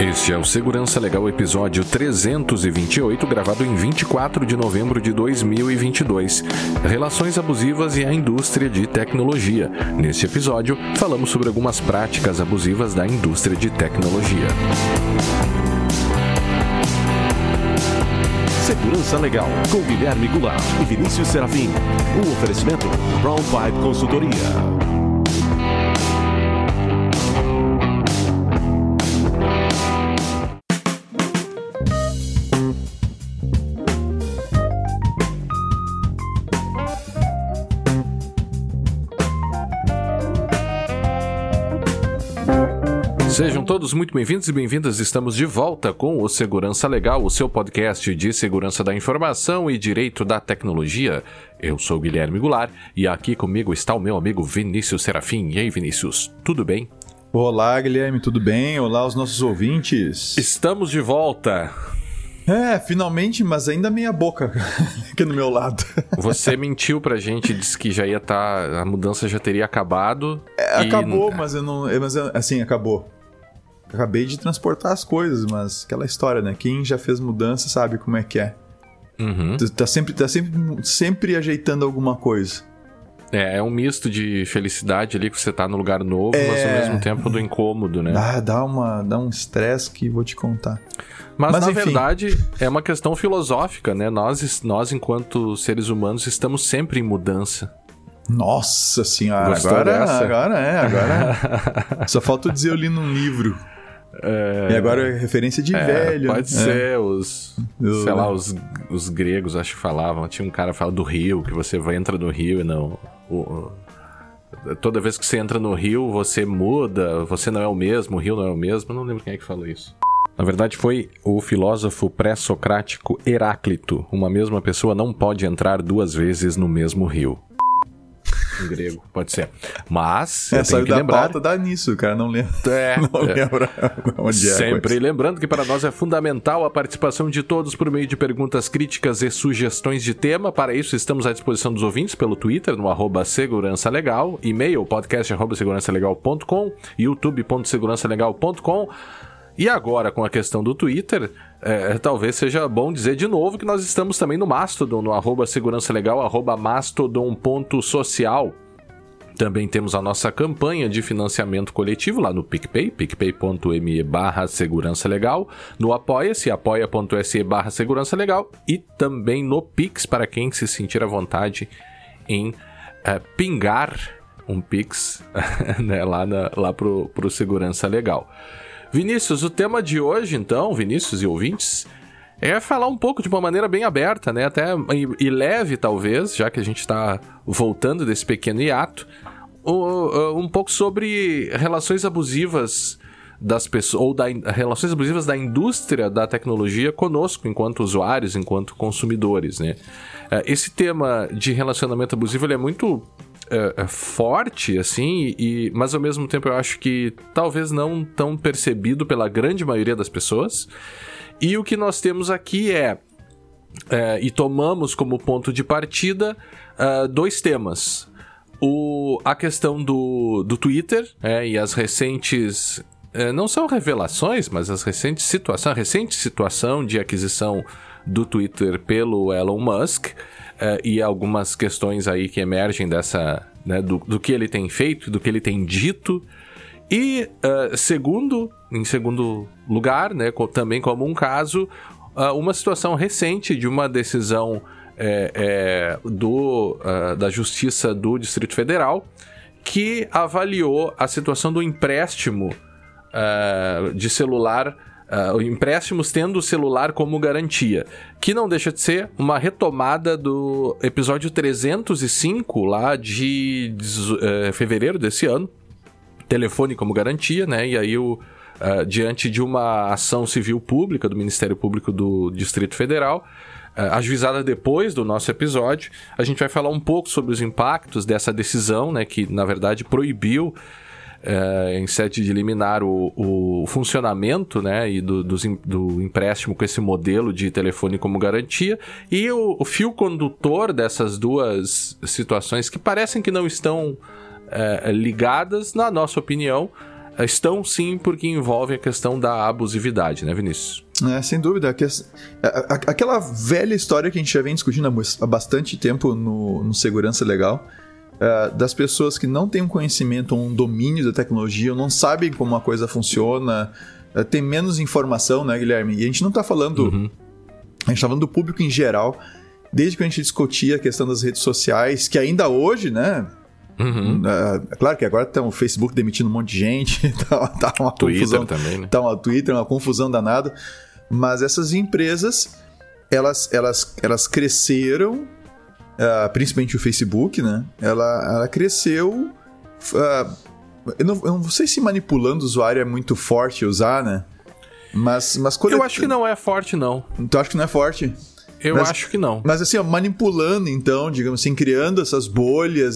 Este é o Segurança Legal episódio 328, gravado em 24 de novembro de 2022. Relações abusivas e a indústria de tecnologia. Neste episódio, falamos sobre algumas práticas abusivas da indústria de tecnologia. Segurança Legal, com Guilherme Goulart e Vinícius Serafim. Um oferecimento Brown Pipe Consultoria. Sejam todos muito bem-vindos e bem-vindas. Estamos de volta com o Segurança Legal, o seu podcast de segurança da informação e direito da tecnologia. Eu sou o Guilherme Goulart e aqui comigo está o meu amigo Vinícius Serafim. E aí, Vinícius, tudo bem? Olá, Guilherme, tudo bem? Olá aos nossos ouvintes. Estamos de volta. Finalmente, mas ainda meia boca aqui no meu lado. Você mentiu pra gente, disse que já ia estar, a mudança já teria acabado. Acabou, mas acabou. Acabei de transportar as coisas, mas aquela história, né? Quem já fez mudança sabe como é que é. Uhum. Tá sempre ajeitando alguma coisa. É um misto de felicidade ali que você tá no lugar novo, mas ao mesmo tempo do incômodo, né? Dá um estresse que vou te contar. Mas na verdade, é uma questão filosófica, né? Nós, enquanto seres humanos, estamos sempre em mudança. Nossa senhora, Gostou dessa? Agora. Só falta eu dizer, eu li num livro. E agora é referência de velho. Pode ser, os gregos acho que falavam. Tinha um cara que fala do rio, que você entra no rio e não... Toda vez que você entra no rio, você muda, você não é o mesmo, o rio não é o mesmo. Eu não lembro quem é que falou isso. Na verdade, foi o filósofo pré-socrático Heráclito. Uma mesma pessoa não pode entrar duas vezes no mesmo rio. Em grego, pode ser. Mas, eu tenho que lembrar... pauta dá nisso, cara, não lembra. Não lembra onde é. Sempre lembrando que para nós é fundamental a participação de todos por meio de perguntas críticas e sugestões de tema. Para isso, estamos à disposição dos ouvintes pelo Twitter, no @segurançalegal, e-mail podcast@segurançalegal.com, youtube.segurançalegal.com. E agora, com a questão do Twitter, talvez seja bom dizer de novo que nós estamos também no Mastodon, no @segurançalegal, @mastodon.social. Também temos a nossa campanha de financiamento coletivo lá no PicPay, picpay.me/segurançalegal, no Apoia-se, apoia.se/segurançalegal, e também no Pix, para quem se sentir à vontade em pingar um Pix né, lá pro Segurança Legal. Vinícius, o tema de hoje, então, Vinícius e ouvintes, é falar um pouco de uma maneira bem aberta, né? Até e leve, talvez, já que a gente está voltando desse pequeno hiato, um pouco sobre relações abusivas das pessoas, ou relações abusivas da indústria da tecnologia conosco, enquanto usuários, enquanto consumidores, né? Esse tema de relacionamento abusivo, ele é muito... forte, assim, mas ao mesmo tempo eu acho que talvez não tão percebido pela grande maioria das pessoas. E o que nós temos aqui e tomamos como ponto de partida dois temas. A questão do Twitter e as recentes... não são revelações, mas a recente situação de aquisição do Twitter pelo Elon Musk, e algumas questões aí que emergem dessa, né, do que ele tem feito, do que ele tem dito. E em segundo lugar, né, também como um caso, uma situação recente de uma decisão da Justiça do Distrito Federal, que avaliou a situação do empréstimo de celular, empréstimos tendo o celular como garantia, que não deixa de ser uma retomada do episódio 305 lá de fevereiro desse ano, telefone como garantia, né? E aí diante de uma ação civil pública do Ministério Público do Distrito Federal, ajuizada depois do nosso episódio, a gente vai falar um pouco sobre os impactos dessa decisão, né? Que na verdade proibiu em sede de liminar o funcionamento, né, e do empréstimo com esse modelo de telefone como garantia, e o fio condutor dessas duas situações que parecem que não estão ligadas, na nossa opinião, estão sim, porque envolvem a questão da abusividade, né, Vinícius? Sem dúvida. Aquela velha história que a gente já vem discutindo há bastante tempo no Segurança Legal, das pessoas que não têm um conhecimento ou um domínio da tecnologia, ou não sabem como a coisa funciona, tem menos informação, né, Guilherme? E a gente não está falando... A gente está falando do público em geral, desde que a gente discutia a questão das redes sociais, que ainda hoje, né... Claro que agora tá o Facebook demitindo um monte de gente, tá uma confusão também, né? Tá uma Twitter, uma confusão danada. Mas essas empresas, elas cresceram, principalmente o Facebook, né? Ela cresceu. Eu não sei se manipulando o usuário é muito forte usar, né? Mas eu acho que não é forte, não. Tu acha que não é forte? Eu acho que não. Mas assim, manipulando então, digamos assim, criando essas bolhas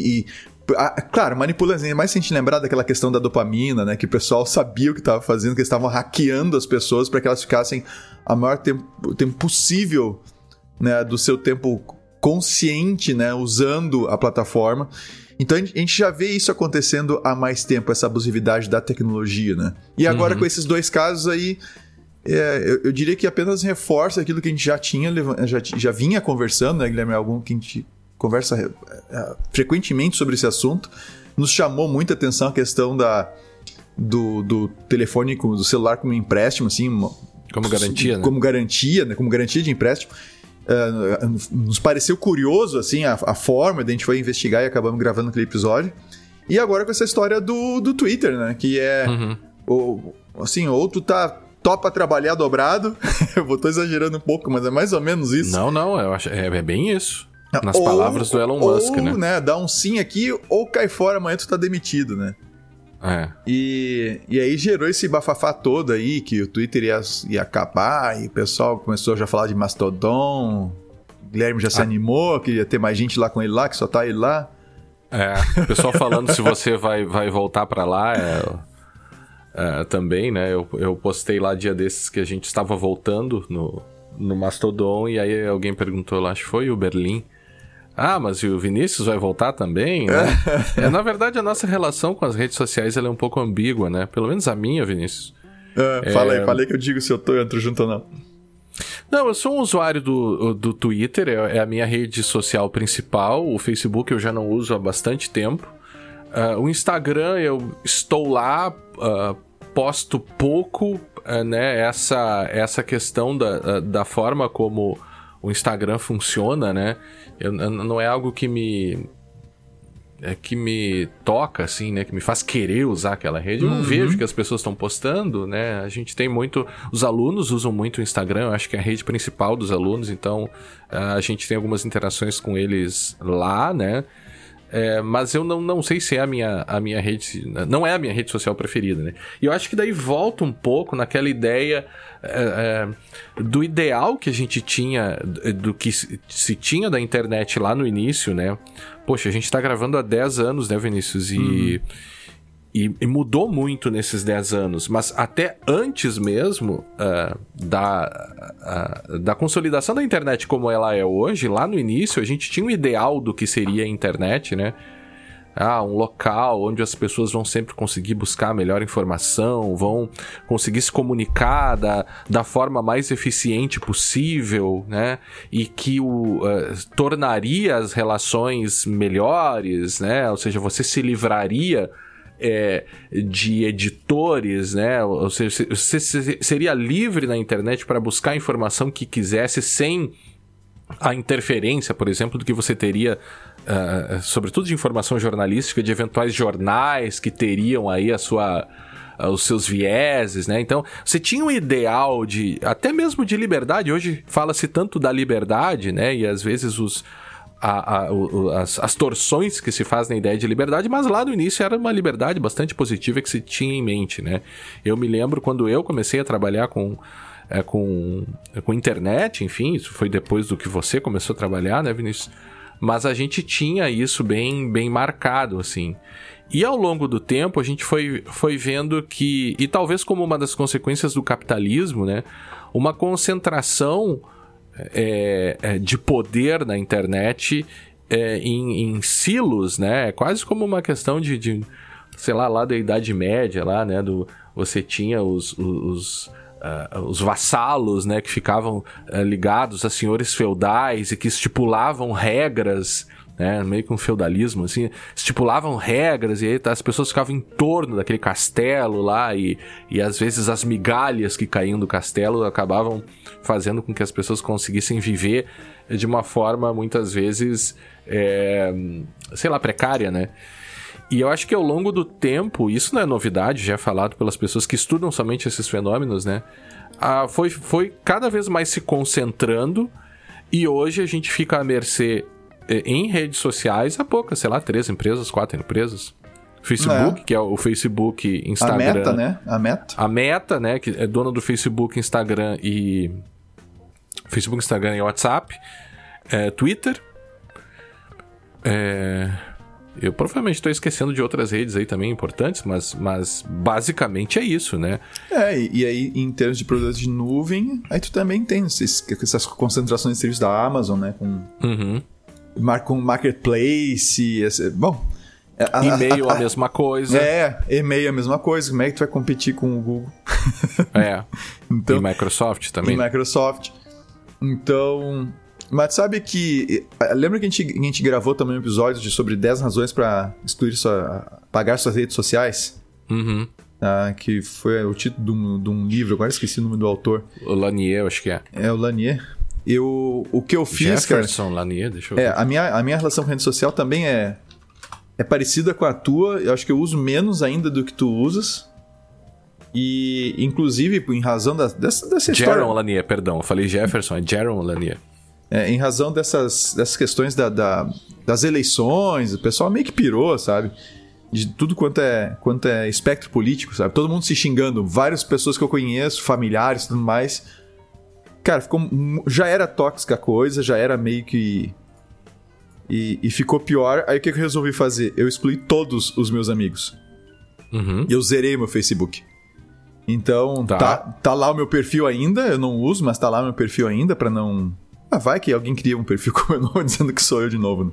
claro, manipulando, mais se a gente lembrar daquela questão da dopamina, né? Que o pessoal sabia o que estava fazendo, que eles estavam hackeando as pessoas para que elas ficassem o maior tempo possível, né, do seu tempo consciente, né, usando a plataforma. Então a gente já vê isso acontecendo há mais tempo, essa abusividade da tecnologia, né? E agora com esses dois casos aí, eu diria que apenas reforça aquilo que a gente já vinha conversando, né, Guilherme? Algo que a gente conversa frequentemente sobre esse assunto. Nos chamou muita atenção a questão do telefone, do celular como empréstimo, assim, como garantia, né? Como garantia, né? Como garantia de empréstimo. Nos pareceu curioso, assim, a forma, daí a gente foi investigar e acabamos gravando aquele episódio. E agora com essa história do Twitter, né? Que é, assim, ou tu topa trabalhar dobrado. Eu tô exagerando um pouco, mas é mais ou menos isso. Não, eu acho é bem isso. Nas palavras do Elon Musk, né? Dá um sim aqui, ou cai fora, amanhã tu tá demitido, né? E aí gerou esse bafafá todo aí, que o Twitter ia acabar, e o pessoal começou já a falar de Mastodon. O Guilherme já se animou, que ia ter mais gente lá com ele lá, que só tá ele lá. O pessoal falando se você vai voltar pra lá, também, né? Eu postei lá dia desses que a gente estava voltando no Mastodon, e aí alguém perguntou lá, acho que foi o Berlim. Mas e o Vinícius vai voltar também, né? Na verdade, a nossa relação com as redes sociais ela é um pouco ambígua, né? Pelo menos a minha, Vinícius. Falei que eu digo se eu entro junto ou não. Não, eu sou um usuário do Twitter, é a minha rede social principal. O Facebook eu já não uso há bastante tempo. O Instagram eu estou lá, posto pouco, né? Essa questão da forma como o Instagram funciona, né? Não é algo que me toca, assim, né? Que me faz querer usar aquela rede. Eu não vejo que as pessoas estão postando, né? A gente tem muito... Os alunos usam muito o Instagram, eu acho que é a rede principal dos alunos, então a gente tem algumas interações com eles lá, né? Mas eu não sei se é a minha rede... Não é a minha rede social preferida, né? E eu acho que daí volta um pouco naquela ideia do ideal que a gente tinha, do que se tinha da internet lá no início, né? Poxa, a gente tá gravando há 10 anos, né, Vinícius? E mudou muito nesses 10 anos, mas até antes mesmo da consolidação da internet como ela é hoje, lá no início a gente tinha um ideal do que seria a internet, né? Um local onde as pessoas vão sempre conseguir buscar a melhor informação, vão conseguir se comunicar da forma mais eficiente possível, né? E que tornaria as relações melhores, né? Ou seja, você se livraria de editores, né? Ou seja, você seria livre na internet para buscar a informação que quisesse sem a interferência, por exemplo, do que você teria, sobretudo de informação jornalística, de eventuais jornais que teriam aí os seus vieses, né? Então, você tinha um ideal até mesmo de liberdade. Hoje fala-se tanto da liberdade, né? E às vezes as torções que se faz na ideia de liberdade, mas lá no início era uma liberdade bastante positiva que se tinha em mente, né? Eu me lembro quando eu comecei a trabalhar com internet, enfim, isso foi depois do que você começou a trabalhar, né, Vinícius? Mas a gente tinha isso bem, bem marcado, assim. E ao longo do tempo a gente foi vendo que, e talvez como uma das consequências do capitalismo, né, uma concentração de poder na internet em silos, né? É quase como uma questão de sei lá da Idade Média, lá, né? Você tinha os vassalos, né? Que ficavam ligados a senhores feudais e que estipulavam regras, né? Meio que um feudalismo, assim. Estipulavam regras e aí as pessoas ficavam em torno daquele castelo lá e às vezes as migalhas que caíam do castelo acabavam fazendo com que as pessoas conseguissem viver de uma forma, muitas vezes, sei lá, precária, né? E eu acho que ao longo do tempo, isso não é novidade, já é falado pelas pessoas que estudam somente esses fenômenos, né? Foi cada vez mais se concentrando e hoje a gente fica à mercê em redes sociais há poucas, sei lá, 3 empresas, 4 empresas. Facebook, que é o Facebook, Instagram. A Meta, né? A Meta, né? Que é dona do Facebook, Instagram e... Facebook, Instagram e WhatsApp. Twitter. Eu provavelmente estou esquecendo de outras redes aí também importantes, mas basicamente é isso, né? E aí em termos de produtos de nuvem, aí tu também tem essas concentrações de serviços da Amazon, né? Com Marketplace, bom... E-mail a mesma coisa. E-mail a mesma coisa. Como é que tu vai competir com o Google? Então, e Microsoft também. Então... Mas sabe que... Lembra que a gente gravou também um episódio sobre 10 razões para pagar suas redes sociais? Que foi o título de um livro, agora esqueci o nome do autor. O Lanier, eu acho que é. É o Lanier. O que eu fiz, Jefferson Lanier, deixa eu ver. A minha relação com rede social também é parecida com a tua. Eu acho que eu uso menos ainda do que tu usas. E, inclusive, em razão dessa história... Jaron Lanier, perdão. Eu falei Jefferson, é Jaron Lanier. Em razão dessas questões das eleições, o pessoal meio que pirou, sabe? De tudo quanto é espectro político, sabe? Todo mundo se xingando. Várias pessoas que eu conheço, familiares e tudo mais. Cara, já era tóxica a coisa, já era meio que... E ficou pior. Aí o que eu resolvi fazer? Eu excluí todos os meus amigos. E eu zerei meu Facebook. Então, tá lá o meu perfil ainda. Eu não uso, mas tá lá o meu perfil ainda pra não... vai que alguém cria um perfil com o meu nome dizendo que sou eu de novo, né?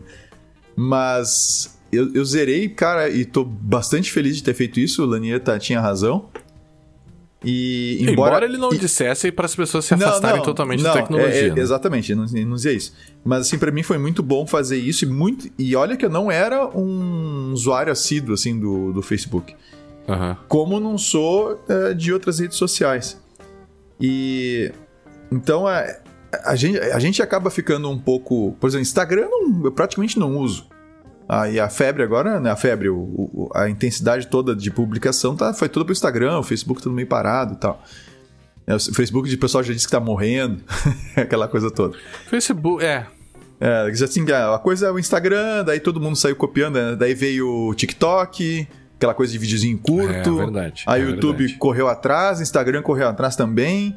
Mas eu zerei, cara, e tô bastante feliz de ter feito isso. O Lanier tinha razão. E embora ele não dissesse para as pessoas se afastarem totalmente da tecnologia. Exatamente, não dizia isso. Mas assim, para mim foi muito bom fazer isso e olha que eu não era um usuário assíduo assim do Facebook. Como não sou de outras redes sociais. E então a gente acaba ficando um pouco... Por exemplo, Instagram eu praticamente não uso. E a febre agora, né? A intensidade toda de publicação foi toda pro Instagram, o Facebook tudo meio parado e tal. O Facebook, o pessoal já disse que tá morrendo, aquela coisa toda. Facebook, assim, a coisa é o Instagram, daí todo mundo saiu copiando, né? Daí veio o TikTok, aquela coisa de videozinho curto. Verdade. Aí o YouTube correu atrás, o Instagram correu atrás também.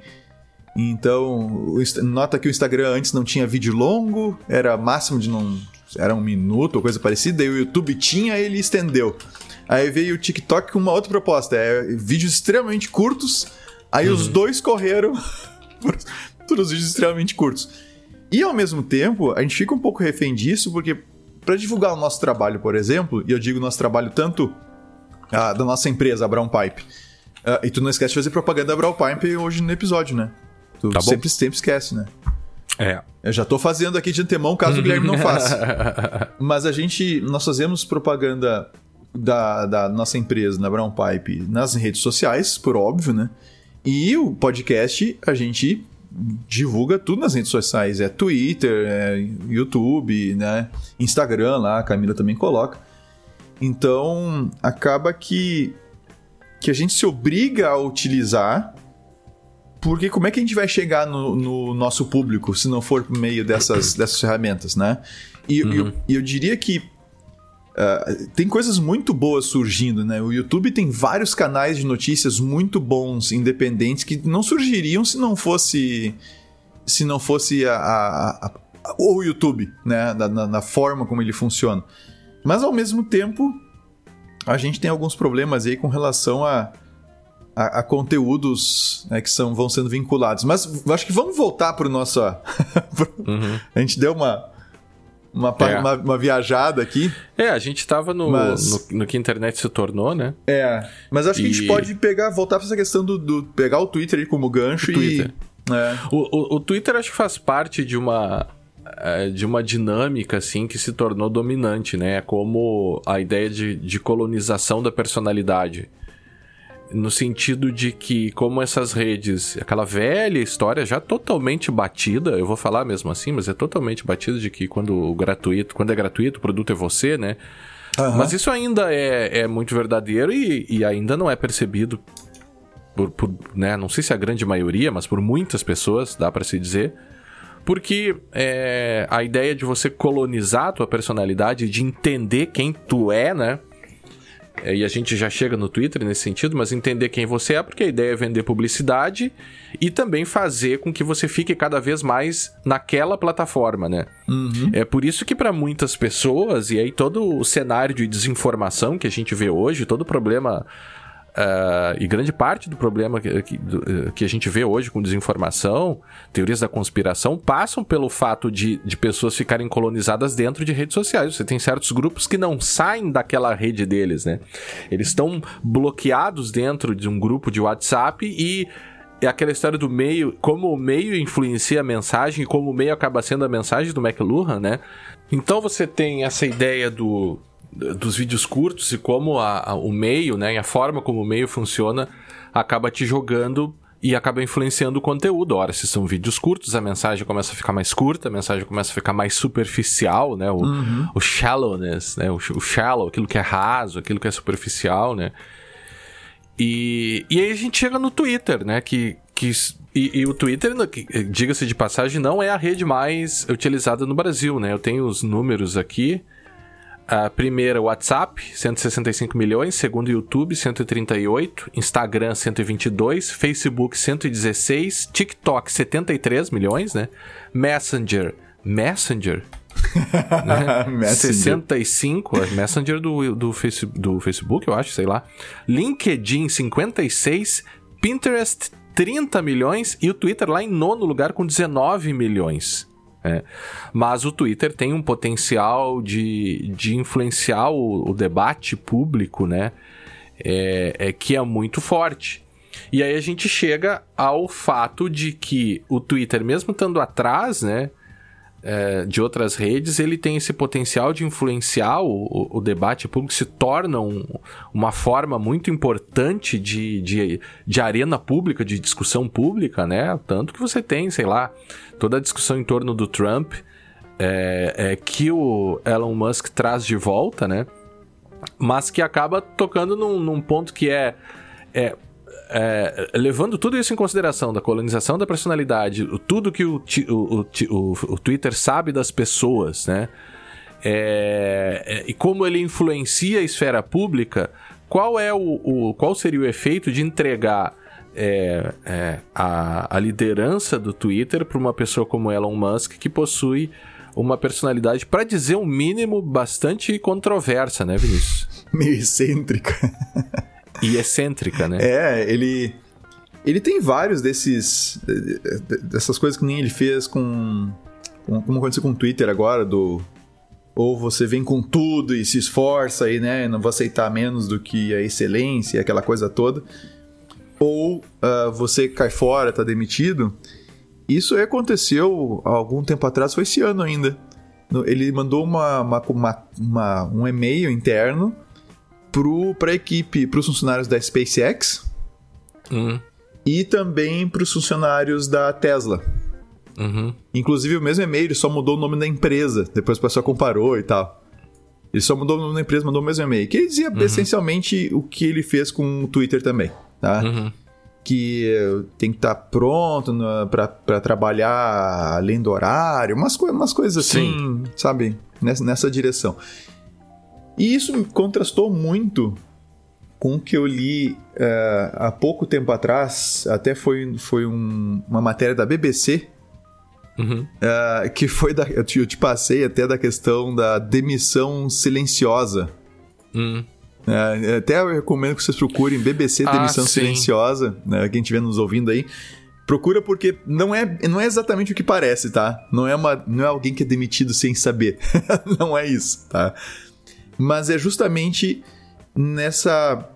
Então, nota que o Instagram antes não tinha vídeo longo, era máximo de era 1 minuto ou coisa parecida, e o YouTube tinha, ele estendeu. Aí veio o TikTok com uma outra proposta, vídeos extremamente curtos, aí os dois correram por os vídeos extremamente curtos. E ao mesmo tempo, a gente fica um pouco refém disso, porque para divulgar o nosso trabalho, por exemplo, e eu digo nosso trabalho tanto da nossa empresa, a Brown Pipe, e tu não esquece de fazer propaganda da Brown Pipe hoje no episódio, né? Tu sempre esquece, né? Eu já tô fazendo aqui de antemão, caso o Guilherme não faça. Mas nós fazemos propaganda da nossa empresa, na Brown Pipe, nas redes sociais, por óbvio, né? E o podcast, a gente divulga tudo nas redes sociais. É Twitter, YouTube, né? Instagram lá, a Camila também coloca. Então, acaba que a gente se obriga a utilizar... Porque como é que a gente vai chegar no nosso público se não for por meio dessas ferramentas, né? E eu diria que tem coisas muito boas surgindo, né? O YouTube tem vários canais de notícias muito bons, independentes, que não surgiriam se não fosse o YouTube, né? Na forma como ele funciona. Mas, ao mesmo tempo, a gente tem alguns problemas aí com relação a conteúdos, né, que vão sendo vinculados. Mas acho que vamos voltar para o nosso... A gente deu uma viajada aqui. A gente tava no que a internet se tornou, né? Mas acho que a gente pode voltar pra essa questão do pegar o Twitter aí como gancho O Twitter acho que faz parte de uma dinâmica, assim, que se tornou dominante, né? Como a ideia de colonização da personalidade. No sentido de que, como essas redes, aquela velha história já totalmente batida, eu vou falar mesmo assim, mas é totalmente batida de que quando é gratuito, o produto é você, né? Mas isso ainda é muito verdadeiro e ainda não é percebido por né? Não sei se a grande maioria, mas por muitas pessoas, dá pra se dizer. Porque a ideia de você colonizar a tua personalidade, de entender quem tu é, né? E a gente já chega no Twitter nesse sentido, mas entender quem você é, porque a ideia é vender publicidade e também fazer com que você fique cada vez mais naquela plataforma, né? É por isso que para muitas pessoas, e aí todo o cenário de desinformação que a gente vê hoje, todo o problema... e grande parte do problema que a gente vê hoje com desinformação, teorias da conspiração, passam pelo fato de pessoas ficarem colonizadas dentro de redes sociais. Você tem certos grupos que não saem daquela rede deles, né? Eles estão bloqueados dentro de um grupo de WhatsApp e é aquela história do meio, como o meio influencia a mensagem e como o meio acaba sendo a mensagem do McLuhan, né? Então você tem essa ideia dos vídeos curtos e como o meio, né, e a forma como o meio funciona acaba te jogando e acaba influenciando o conteúdo. Ora, se são vídeos curtos, a mensagem começa a ficar mais curta, a mensagem começa a ficar mais superficial, né, o shallowness, né, o shallow, aquilo que é raso, aquilo que é superficial, né. E aí a gente chega no Twitter, né, e o Twitter, diga-se de passagem, não é a rede mais utilizada no Brasil, né, eu tenho os números aqui. A primeira, WhatsApp, 165 milhões. Segundo, YouTube, 138. Instagram, 122. Facebook, 116. TikTok, 73 milhões, né? Messenger, né? 65. Messenger do Facebook, eu acho, sei lá. LinkedIn, 56. Pinterest, 30 milhões. E o Twitter lá em 9º lugar com 19 milhões. Mas o Twitter tem um potencial de influenciar o debate público, né? Que é muito forte. E aí a gente chega ao fato de que o Twitter, mesmo estando atrás, né, de outras redes, ele tem esse potencial de influenciar o debate público, se torna uma forma muito importante de arena pública, de discussão pública, né? Tanto que você tem, sei lá, toda a discussão em torno do Trump, que o Elon Musk traz de volta, né? Mas que acaba tocando num ponto que levando tudo isso em consideração, da colonização da personalidade, tudo que o Twitter sabe das pessoas, né? E como ele influencia a esfera pública, qual seria o efeito de entregar a liderança do Twitter para uma pessoa como Elon Musk, que possui uma personalidade, para dizer um mínimo, bastante controversa, né, Vinícius? Meio excêntrica. E excêntrica, né? Ele tem vários dessas coisas que nem ele fez como aconteceu com o Twitter agora, ou você vem com tudo e se esforça e, né, não vou aceitar menos do que a excelência, aquela coisa toda, ou você cai fora, tá demitido. Isso aconteceu há algum tempo atrás, foi esse ano ainda. Ele mandou um e-mail interno para a equipe, para os funcionários da SpaceX e também para os funcionários da Tesla. Inclusive o mesmo e-mail, ele só mudou o nome da empresa, depois o pessoal comparou e tal. Ele só mudou o nome da empresa, mandou o mesmo e-mail, que ele dizia essencialmente o que ele fez com o Twitter também, tá? Que tem que estar pronto para trabalhar além do horário, umas coisas assim, sim, sabe? Nessa direção. E isso contrastou muito com o que eu li há pouco tempo atrás, até foi uma matéria da BBC, que foi eu te passei até da questão da demissão silenciosa. Até eu recomendo que vocês procurem BBC Demissão Silenciosa, né, quem estiver nos ouvindo aí, Procura porque não é exatamente o que parece, tá? Não é alguém que é demitido sem saber. Não é isso, tá? Mas é justamente nessa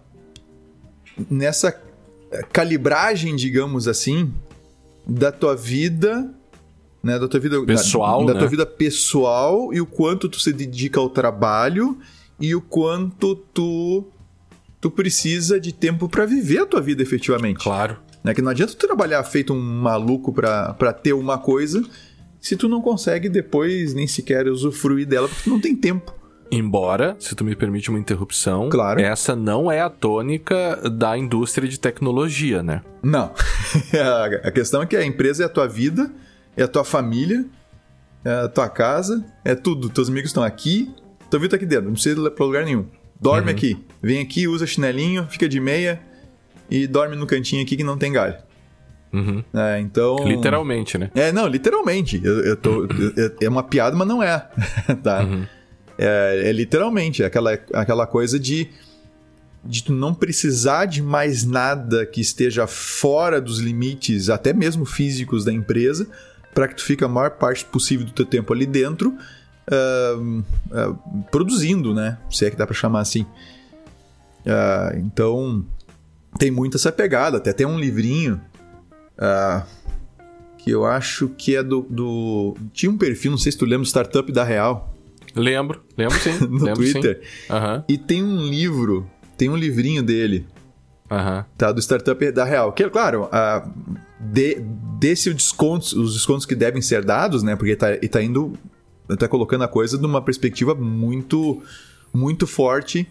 calibragem, digamos assim, da tua vida, né? Da tua vida pessoal, da tua vida pessoal, e o quanto tu se dedica ao trabalho e o quanto tu precisa de tempo pra viver a tua vida efetivamente. Claro. Né? Que não adianta tu trabalhar feito um maluco pra ter uma coisa se tu não consegue depois nem sequer usufruir dela porque tu não tem tempo. Embora, se tu me permite uma interrupção, claro, essa não é a tônica da indústria de tecnologia, né? Não. A questão é que a empresa é a tua vida, é a tua família, é a tua casa, é tudo. Teus amigos estão aqui, tua vida tá aqui dentro, não precisa ir pra lugar nenhum. Dorme aqui, vem aqui, usa chinelinho, fica de meia e dorme no cantinho aqui que não tem galho. Então... Literalmente, né? Não, literalmente. É uma piada, mas não é. Tá? É literalmente aquela coisa de tu não precisar de mais nada que esteja fora dos limites, até mesmo físicos da empresa, para que tu fique a maior parte possível do teu tempo ali dentro, produzindo, né? Se é que dá para chamar assim. Então, tem muito essa pegada. Até tem um livrinho que eu acho que é tinha um perfil, não sei se tu lembra, do Startup da Real. Lembro sim. No Twitter. E tem um livrinho dele, tá, do Startup da Real. Que, claro, desse os descontos que devem ser dados, né? Porque tá colocando a coisa numa perspectiva muito, muito forte,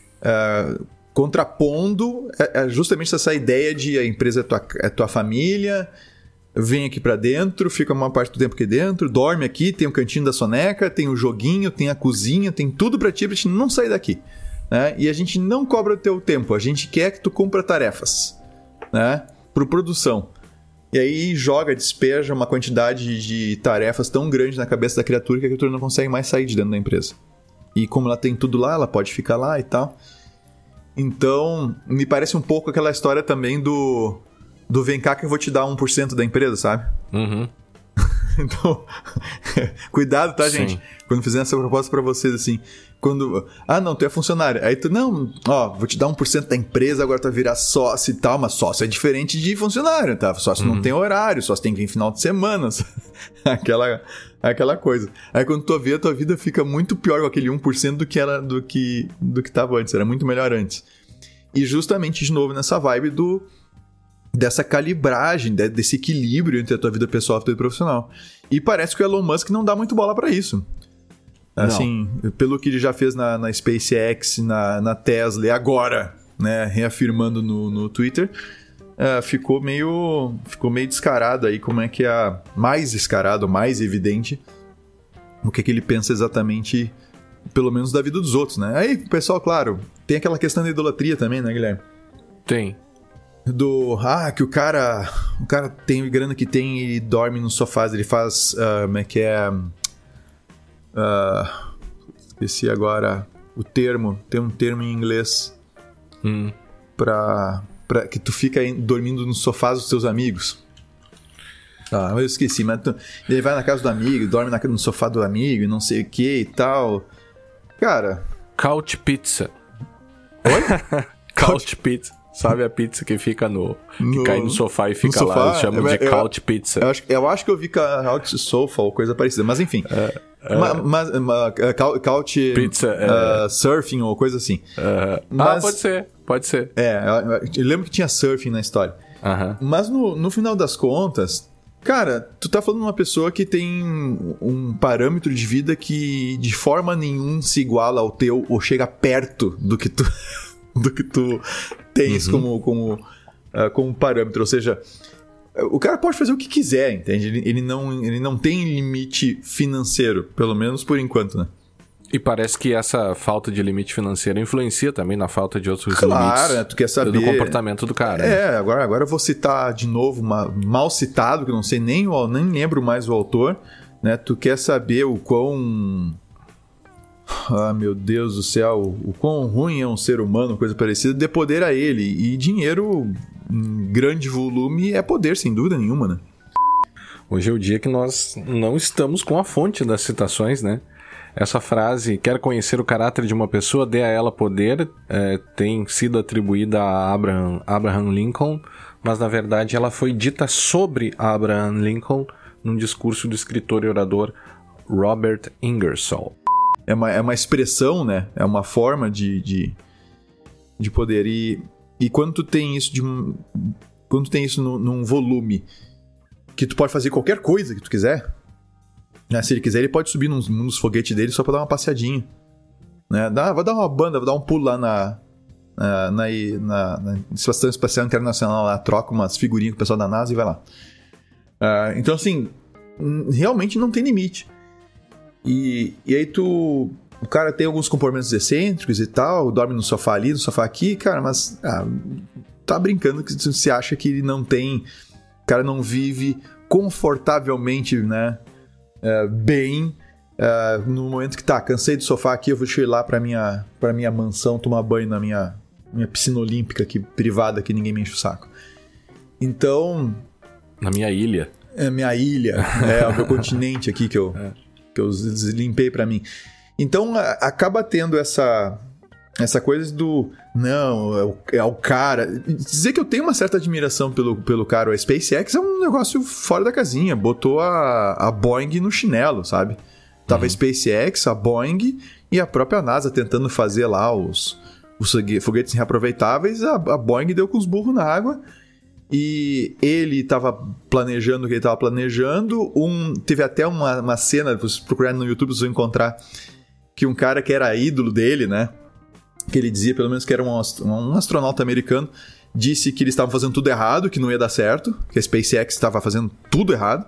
contrapondo justamente essa ideia de a empresa é tua família, vem aqui pra dentro, fica uma parte do tempo aqui dentro, dorme aqui, tem o cantinho da soneca, tem o joguinho, tem a cozinha, tem tudo pra ti não sair daqui, né? E a gente não cobra o teu tempo, a gente quer que tu cumpra tarefas, né? Por produção. E aí despeja uma quantidade de tarefas tão grande na cabeça da criatura que a criatura não consegue mais sair de dentro da empresa. E como ela tem tudo lá, ela pode ficar lá e tal. Então, me parece um pouco aquela história também do vem cá que eu vou te dar 1% da empresa, sabe? Então, cuidado, tá, gente? Quando fizer essa proposta pra vocês, assim, não, tu é funcionário. Aí tu, não, vou te dar 1% da empresa, agora tu vai virar sócio e tal, mas sócio é diferente de funcionário, tá? Sócio não tem horário, sócio tem que vir final de semana. Aquela coisa. Aí quando tu vê, a tua vida fica muito pior com aquele 1% do que tava antes. Era muito melhor antes. E justamente, de novo, nessa vibe dessa calibragem, desse equilíbrio entre a tua vida pessoal e a tua vida profissional. E parece que o Elon Musk não dá muito bola pra isso. Assim, pelo que ele já fez na SpaceX, na Tesla e agora, né, reafirmando no Twitter, ficou meio descarado aí como é que é mais descarado, mais evidente o que ele pensa exatamente, pelo menos da vida dos outros, né? Aí, pessoal, claro, tem aquela questão da idolatria também, né, Guilherme? Tem. Que o cara tem a grana que tem e dorme nos sofás, ele faz, como é que é... esqueci agora o termo, tem um termo em inglês pra que tu fica dormindo nos sofás dos teus amigos. Eu esqueci, mas ele vai na casa do amigo, dorme no sofá do amigo e não sei o que e tal. Cara... Couch pizza. Oi? Couch pizza. Sabe a pizza que fica que cai no sofá e fica lá? Eles chamam de couch pizza. Eu acho que eu vi couch sofa ou coisa parecida, mas enfim. Couch pizza, surfing ou coisa assim. Mas, pode ser. Eu lembro que tinha surfing na história. Mas no final das contas, cara, tu tá falando de uma pessoa que tem um parâmetro de vida que de forma nenhuma se iguala ao teu ou chega perto do que tu tens como parâmetro. Ou seja, o cara pode fazer o que quiser, entende? Ele não tem limite financeiro, pelo menos por enquanto, né? E parece que essa falta de limite financeiro influencia também na falta de outros limites, né? Tu quer saber do comportamento do cara. Né? Agora eu vou citar de novo mal citado, que eu não sei nem lembro mais o autor, né? Tu quer saber o quão... meu Deus do céu, o quão ruim é um ser humano, coisa parecida, dê poder a ele. E dinheiro em grande volume, é poder, sem dúvida nenhuma, né? Hoje é o dia que nós não estamos com a fonte das citações, né? Essa frase, quer conhecer o caráter de uma pessoa, dê a ela poder, tem sido atribuída a Abraham Lincoln, mas na verdade ela foi dita sobre Abraham Lincoln num discurso do escritor e orador Robert Ingersoll. É uma expressão, né? É uma forma de poder. E quando tu tem isso quando tu tem isso num volume que tu pode fazer qualquer coisa que tu quiser, né? Se ele quiser, ele pode subir num dos foguetes dele só pra dar uma passeadinha, né? Vai dar uma banda, vai dar um pulo lá na Estação Espacial Internacional, lá, troca umas figurinhas com o pessoal da NASA e vai lá. Então, assim, realmente não tem limite. E aí o cara tem alguns comportamentos excêntricos e tal, dorme no sofá ali, no sofá aqui, cara, mas tá brincando que você acha que ele não tem... O cara não vive confortavelmente, né, bem, no momento que cansei do sofá aqui, eu vou ir lá pra minha mansão tomar banho na minha piscina olímpica aqui, privada, que ninguém me enche o saco. Então... Na minha ilha. Minha ilha, o meu continente aqui que eu limpei pra mim. Então acaba tendo essa coisa do... Não, é o cara... Dizer que eu tenho uma certa admiração pelo cara. A SpaceX é um negócio fora da casinha. Botou a Boeing no chinelo, sabe? Tava a SpaceX, a Boeing e a própria NASA tentando fazer lá os foguetes reaproveitáveis. A Boeing deu com os burros na água. E ele estava planejando o que ele estava planejando. Teve até uma cena, vocês procurarem no YouTube, vocês vão encontrar, que um cara que era ídolo dele, né? Que ele dizia, pelo menos, que era um astronauta americano, disse que eles estavam fazendo tudo errado, que não ia dar certo, que a SpaceX estava fazendo tudo errado.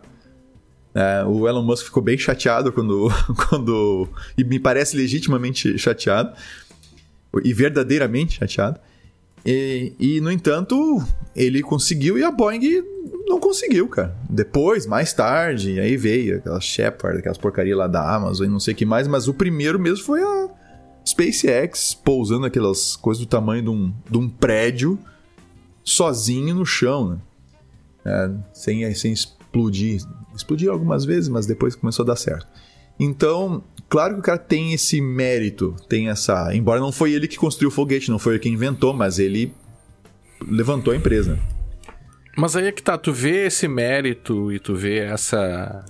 O Elon Musk ficou bem chateado quando... E me parece legitimamente chateado. E verdadeiramente chateado. E, no entanto, ele conseguiu e a Boeing não conseguiu, cara. Depois, mais tarde, aí veio aquela Shepard, aquelas porcarias lá da Amazon e não sei o que mais, mas o primeiro mesmo foi a SpaceX pousando aquelas coisas do tamanho de um prédio sozinho no chão, né? Sem explodir. Explodiu algumas vezes, mas depois começou a dar certo. Então, claro que o cara tem esse mérito, tem essa... Embora não foi ele que construiu o foguete, não foi ele que inventou, mas ele levantou a empresa. Mas aí é que tá, tu vê esse mérito e tu vê essa...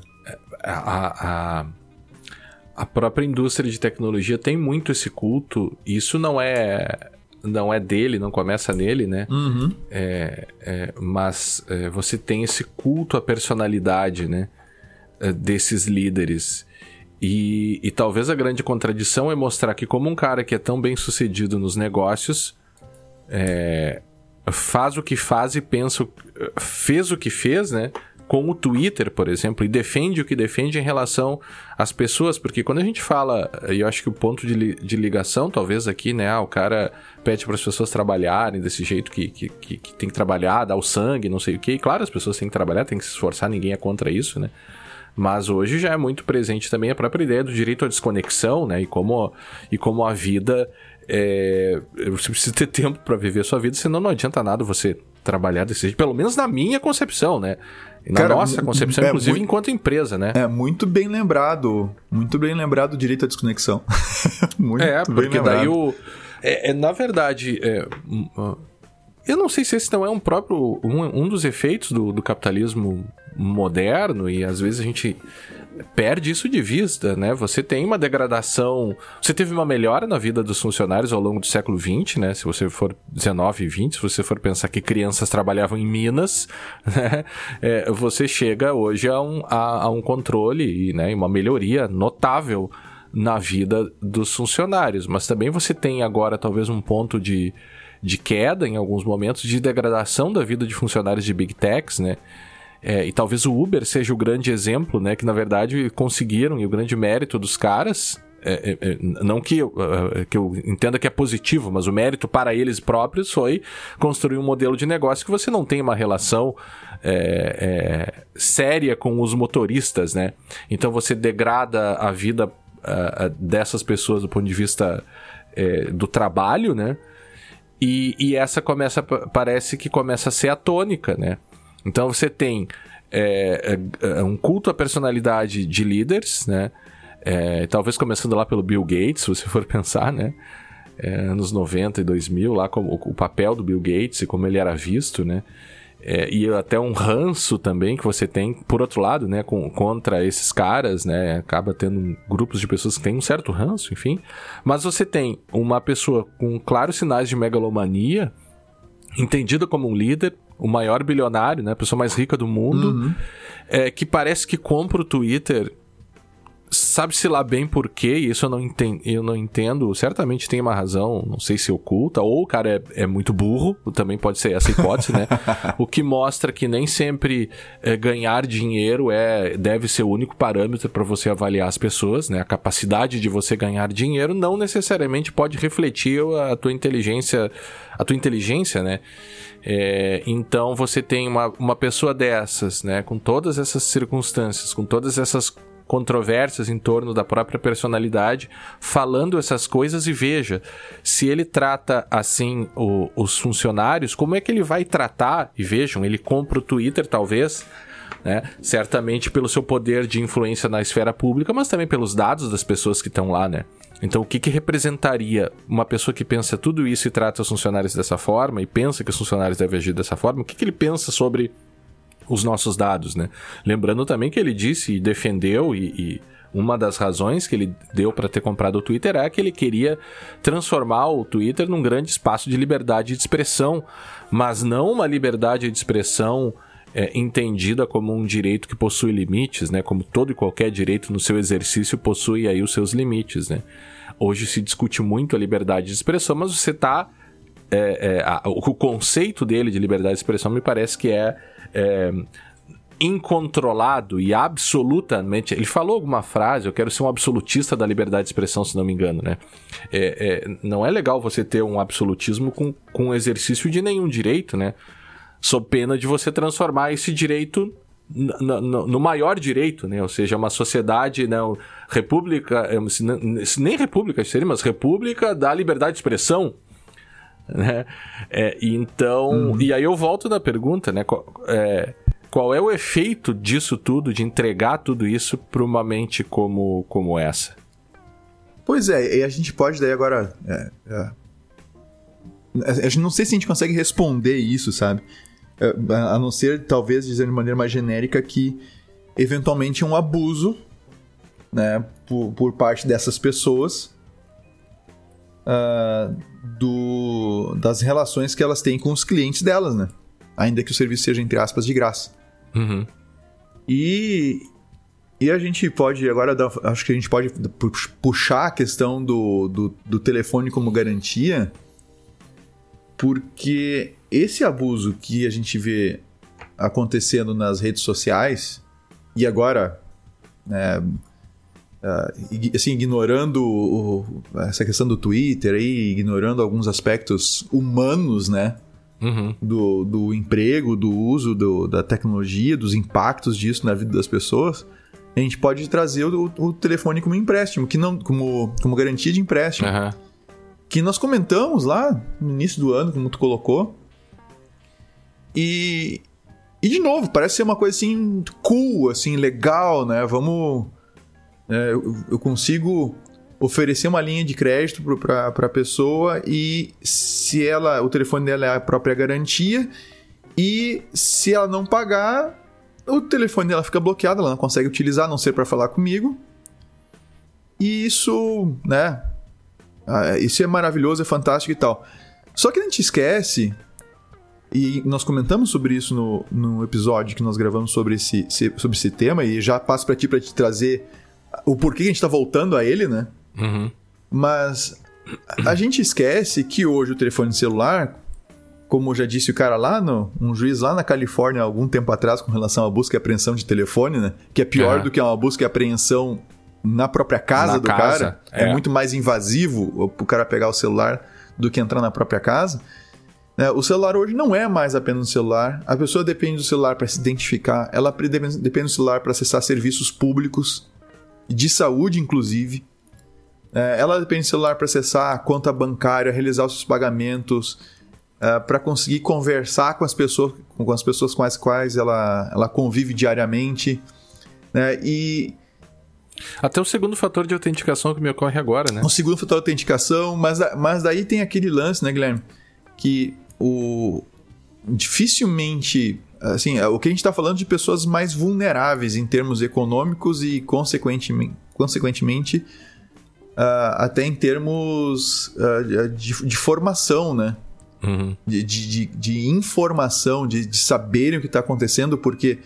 A própria indústria de tecnologia tem muito esse culto, e isso não é dele, não começa nele, né? Uhum. Mas você tem esse culto à personalidade, né? Desses líderes. E talvez a grande contradição é mostrar que, como um cara que é tão bem sucedido nos negócios, faz o que faz e fez o que fez, né? Com o Twitter, por exemplo, e defende o que defende em relação às pessoas, porque quando a gente fala, e eu acho que o ponto de ligação, talvez aqui, né, o cara pede para as pessoas trabalharem desse jeito que tem que trabalhar, dar o sangue, não sei o quê, e claro, as pessoas têm que trabalhar, têm que se esforçar, ninguém é contra isso, né, mas hoje já é muito presente também a própria ideia do direito à desconexão, né, e como a vida, você precisa ter tempo para viver a sua vida, senão não adianta nada você trabalhar desse jeito, pelo menos na minha concepção, né. Na nossa concepção, inclusive, enquanto empresa, né? Muito bem lembrado o direito à desconexão. Muito bem porque lembrado. daí na verdade, eu não sei se esse não é um dos efeitos do capitalismo moderno, e às vezes a gente perde isso de vista, né? Você tem uma degradação, você teve uma melhora na vida dos funcionários ao longo do século XX, né? Se você for 19 e 20, se você for pensar que crianças trabalhavam em minas, né? Você chega hoje a um controle, né? E uma melhoria notável na vida dos funcionários, mas também você tem agora talvez um ponto de queda em alguns momentos, de degradação da vida de funcionários de Big Techs, né? E talvez o Uber seja o grande exemplo, né? Que na verdade conseguiram, e o grande mérito dos caras, não que eu entenda que é positivo, mas o mérito para eles próprios foi construir um modelo de negócio que você não tem uma relação séria com os motoristas, né? Então você degrada a vida dessas pessoas do ponto de vista do trabalho, né? E essa parece que começa a ser a tônica, né? Então você tem um culto à personalidade de líderes, né? Talvez começando lá pelo Bill Gates, se você for pensar, né? Anos 90 e 2000, lá como o papel do Bill Gates e como ele era visto, né? E até um ranço também que você tem, por outro lado, né, contra esses caras, né, acaba tendo grupos de pessoas que têm um certo ranço, enfim. Mas você tem uma pessoa com claros sinais de megalomania, entendida como um líder, o maior bilionário, né, a pessoa mais rica do mundo, que parece que compra o Twitter, sabe-se lá bem por quê, e isso eu não entendo, certamente tem uma razão, não sei se oculta, ou o cara é muito burro, também pode ser essa hipótese, né? O que mostra que nem sempre ganhar dinheiro deve ser o único parâmetro para você avaliar as pessoas, né? A capacidade de você ganhar dinheiro não necessariamente pode refletir a tua inteligência, né? Então você tem uma pessoa dessas, né? Com todas essas circunstâncias, com todas essas controvérsias em torno da própria personalidade, falando essas coisas, e veja, se ele trata assim os funcionários, como é que ele vai tratar? E vejam, ele compra o Twitter, talvez, né? Certamente pelo seu poder de influência na esfera pública, mas também pelos dados das pessoas que estão lá, né? Então, o que representaria uma pessoa que pensa tudo isso e trata os funcionários dessa forma, e pensa que os funcionários devem agir dessa forma, o que ele pensa sobre os nossos dados, né? Lembrando também que ele disse e defendeu, e uma das razões que ele deu para ter comprado o Twitter é que ele queria transformar o Twitter num grande espaço de liberdade de expressão, mas não uma liberdade de expressão entendida como um direito que possui limites, né? Como todo e qualquer direito no seu exercício possui aí os seus limites, né? Hoje se discute muito a liberdade de expressão, mas você está... o conceito dele de liberdade de expressão me parece que incontrolado e absolutamente... Ele falou alguma frase, eu quero ser um absolutista da liberdade de expressão, se não me engano, né? Não é legal você ter um absolutismo com exercício de nenhum direito, né? Sob pena de você transformar esse direito no maior direito, né? Ou seja, uma sociedade, não, república, nem república seria, mas república da liberdade de expressão, né? Então, e aí eu volto na pergunta, né? Qual é o efeito disso tudo, de entregar tudo isso para uma mente como essa? Pois e a gente pode daí agora... a gente não sei se a gente consegue responder isso, sabe? A não ser, talvez, dizendo de maneira mais genérica que, eventualmente, um abuso, né, por parte dessas pessoas das relações que elas têm com os clientes delas, né? Ainda que o serviço seja, entre aspas, de graça. Uhum. E a gente pode, agora, acho que a gente pode puxar a questão do telefone como garantia, porque esse abuso que a gente vê acontecendo nas redes sociais, e agora, né, assim, ignorando essa questão do Twitter, aí, ignorando alguns aspectos humanos, né, do emprego, do uso da tecnologia, dos impactos disso na vida das pessoas, a gente pode trazer o telefone como empréstimo, que não, como garantia de empréstimo. Uhum. Que nós comentamos lá no início do ano, como tu colocou. E de novo, parece ser uma coisa assim cool, assim, legal, né? Vamos... eu consigo oferecer uma linha de crédito para a pessoa, e se o telefone dela é a própria garantia, e se ela não pagar, o telefone dela fica bloqueado, ela não consegue utilizar, a não ser para falar comigo. E isso, né? Isso é maravilhoso, é fantástico e tal. Só que a gente esquece, e nós comentamos sobre isso no episódio que nós gravamos sobre esse tema, e já passo para ti trazer o porquê que a gente tá voltando a ele, né? Uhum. Mas a gente esquece que hoje o telefone celular, como já disse o cara lá, um juiz lá na Califórnia algum tempo atrás, com relação à busca e apreensão de telefone, né? Que é pior do que uma busca e apreensão na própria casa do cara. É muito mais invasivo o cara pegar o celular do que entrar na própria casa. O celular hoje não é mais apenas um celular. A pessoa depende do celular para se identificar. Ela depende do celular para acessar serviços públicos, de saúde, inclusive. Ela depende do celular para acessar a conta bancária, realizar os seus pagamentos, para conseguir conversar com as pessoas com as quais ela convive diariamente, né? E até o segundo fator de autenticação que me ocorre agora, né? O segundo fator de autenticação, mas daí tem aquele lance, né, Guilherme? Que dificilmente, assim, o que a gente está falando de pessoas mais vulneráveis em termos econômicos e, consequentemente, até em termos de formação, né? Uhum. De informação, de saberem o que está acontecendo, porque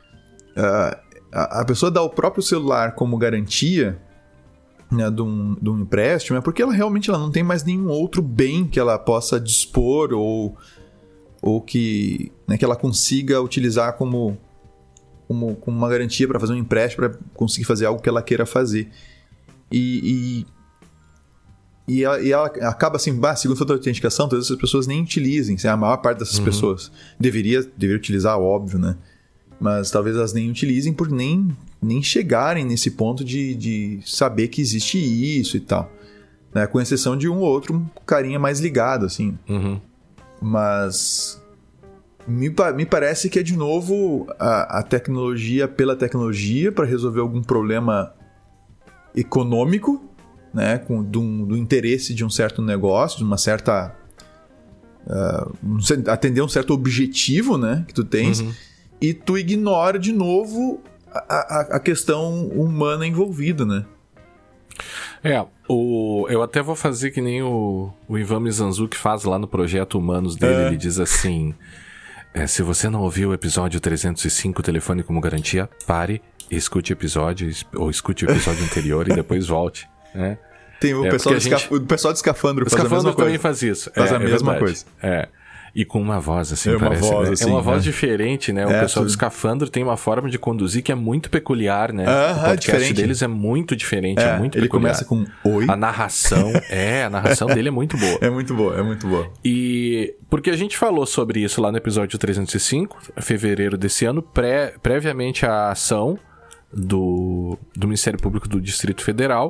a pessoa dá o próprio celular como garantia, né, de um empréstimo, é porque ela realmente não tem mais nenhum outro bem que ela possa dispor ou que, né, que ela consiga utilizar como uma garantia para fazer um empréstimo, para conseguir fazer algo que ela queira fazer. E ela acaba assim, segundo fator de autenticação, talvez essas pessoas nem utilizem, a maior parte dessas pessoas deveria utilizar, óbvio, né? Mas talvez elas nem utilizem por nem chegarem nesse ponto de saber que existe isso e tal, né? Com exceção de um ou outro carinha mais ligado, assim. Uhum. Mas me parece que é de novo a tecnologia pela tecnologia para resolver algum problema econômico, né? Do interesse de um certo negócio, de uma certa atender um certo objetivo, né, que tu tens. Uhum. E tu ignora de novo a questão humana envolvida, né? Eu até vou fazer que nem o Ivan Mizanzuki faz lá no Projeto Humanos dele. Ele diz assim: se você não ouviu o episódio 305, Telefone como Garantia, pare, escute o episódio, ou escute o episódio anterior e depois volte, né? Tem o pessoal do Escafandro faz a mesma coisa. Também faz isso. Faz a mesma coisa. E com uma voz, assim, parece. É uma voz diferente, né? O pessoal do Escafandro tem uma forma de conduzir que é muito peculiar, né? O podcast deles é muito diferente, é muito ele peculiar. Ele começa com oi. A narração dele é muito boa. É muito boa. E porque a gente falou sobre isso lá no episódio 305, fevereiro desse ano, previamente à ação do Ministério Público do Distrito Federal.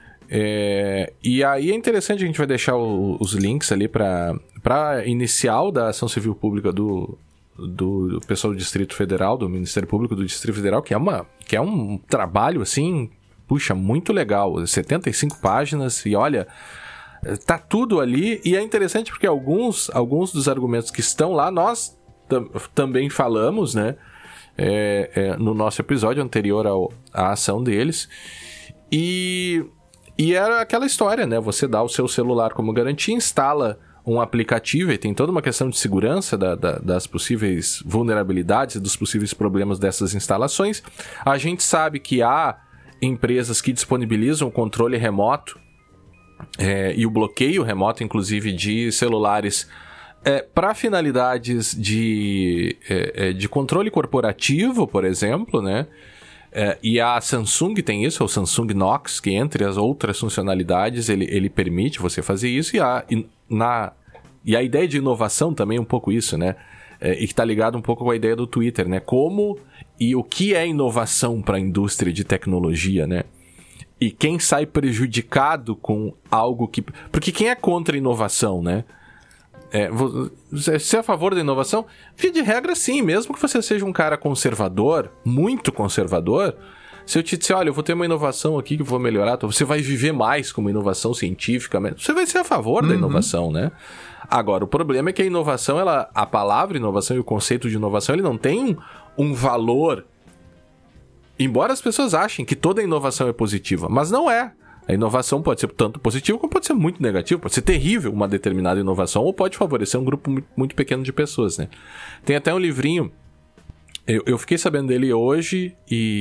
E aí é interessante, a gente vai deixar os links ali para inicial da ação civil pública do pessoal do Distrito Federal, do Ministério Público do Distrito Federal, que é um trabalho, assim, puxa, muito legal, 75 páginas, e olha, tá tudo ali, e é interessante porque alguns dos argumentos que estão lá, nós também falamos, né, no nosso episódio anterior à ação deles, e era aquela história, né? Você dá o seu celular como garantia, instala um aplicativo e tem toda uma questão de segurança das possíveis vulnerabilidades e dos possíveis problemas dessas instalações. A gente sabe que há empresas que disponibilizam o controle remoto e o bloqueio remoto, inclusive, de celulares para finalidades de controle corporativo, por exemplo, né? E a Samsung tem isso, o Samsung Knox, que entre as outras funcionalidades ele permite você fazer isso, e a ideia de inovação também é um pouco isso, né? E que está ligado um pouco com a ideia do Twitter, né? Como e o que é inovação para a indústria de tecnologia, né? E quem sai prejudicado com algo que... Porque quem é contra a inovação, né? Você é a favor da inovação? Via de regra, sim. Mesmo que você seja um cara conservador, muito conservador, se eu te disser, olha, eu vou ter uma inovação aqui que eu vou melhorar, você vai viver mais com uma inovação científica, você vai ser a favor da inovação, né? Agora, o problema é que a inovação, a palavra inovação e o conceito de inovação, ele não tem um valor. Embora as pessoas achem que toda inovação é positiva, mas não é. A inovação pode ser tanto positiva como pode ser muito negativa, pode ser terrível uma determinada inovação ou pode favorecer um grupo muito pequeno de pessoas, né? Tem até um livrinho, eu fiquei sabendo dele hoje,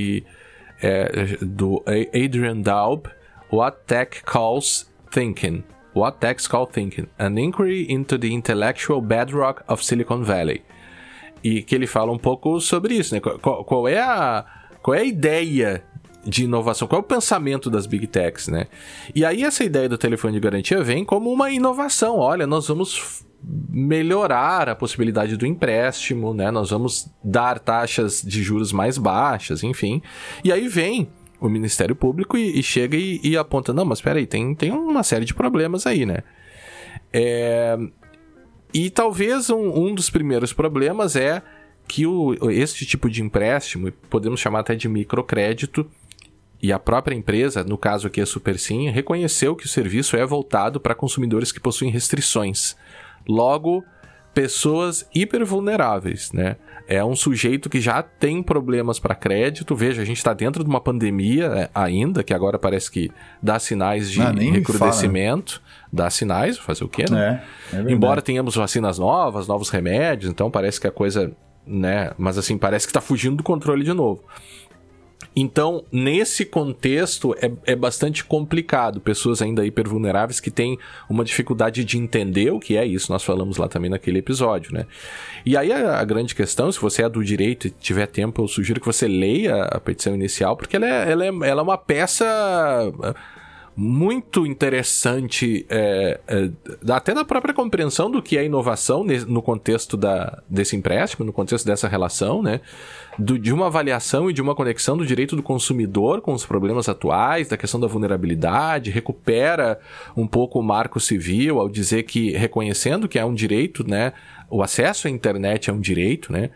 do Adrian Daub, What Tech Calls Thinking. What Techs Call Thinking, An Inquiry into the Intellectual Bedrock of Silicon Valley. E que ele fala um pouco sobre isso, né? Qual é a ideia de inovação, qual é o pensamento das Big Techs, né? E aí essa ideia do telefone de garantia vem como uma inovação. Olha, nós vamos melhorar a possibilidade do empréstimo, né? Nós vamos dar taxas de juros mais baixas, enfim. E aí vem o Ministério Público e chega e aponta, não, mas peraí, tem uma série de problemas aí, né? E talvez um dos primeiros problemas é que esse tipo de empréstimo, podemos chamar até de microcrédito, e a própria empresa, no caso aqui a SuperSim, reconheceu que o serviço é voltado para consumidores que possuem restrições. Logo, pessoas hipervulneráveis, né? É um sujeito que já tem problemas para crédito. Veja, a gente está dentro de uma pandemia ainda, que agora parece que dá sinais de recrudescimento. Dá sinais, fazer o quê, né? Embora tenhamos vacinas novas, novos remédios, então parece que a coisa, né? Mas assim, parece que está fugindo do controle de novo. Então, nesse contexto, é bastante complicado. Pessoas ainda hipervulneráveis que têm uma dificuldade de entender o que é isso. Nós falamos lá também naquele episódio, né? E aí a grande questão, se você é do direito e tiver tempo, eu sugiro que você leia a petição inicial, porque ela é uma peça muito interessante, até da própria compreensão do que é inovação no contexto desse empréstimo, no contexto dessa relação, né? De uma avaliação e de uma conexão do direito do consumidor com os problemas atuais, da questão da vulnerabilidade, recupera um pouco o marco civil ao dizer que, reconhecendo que é um direito, né? O acesso à internet é um direito, né?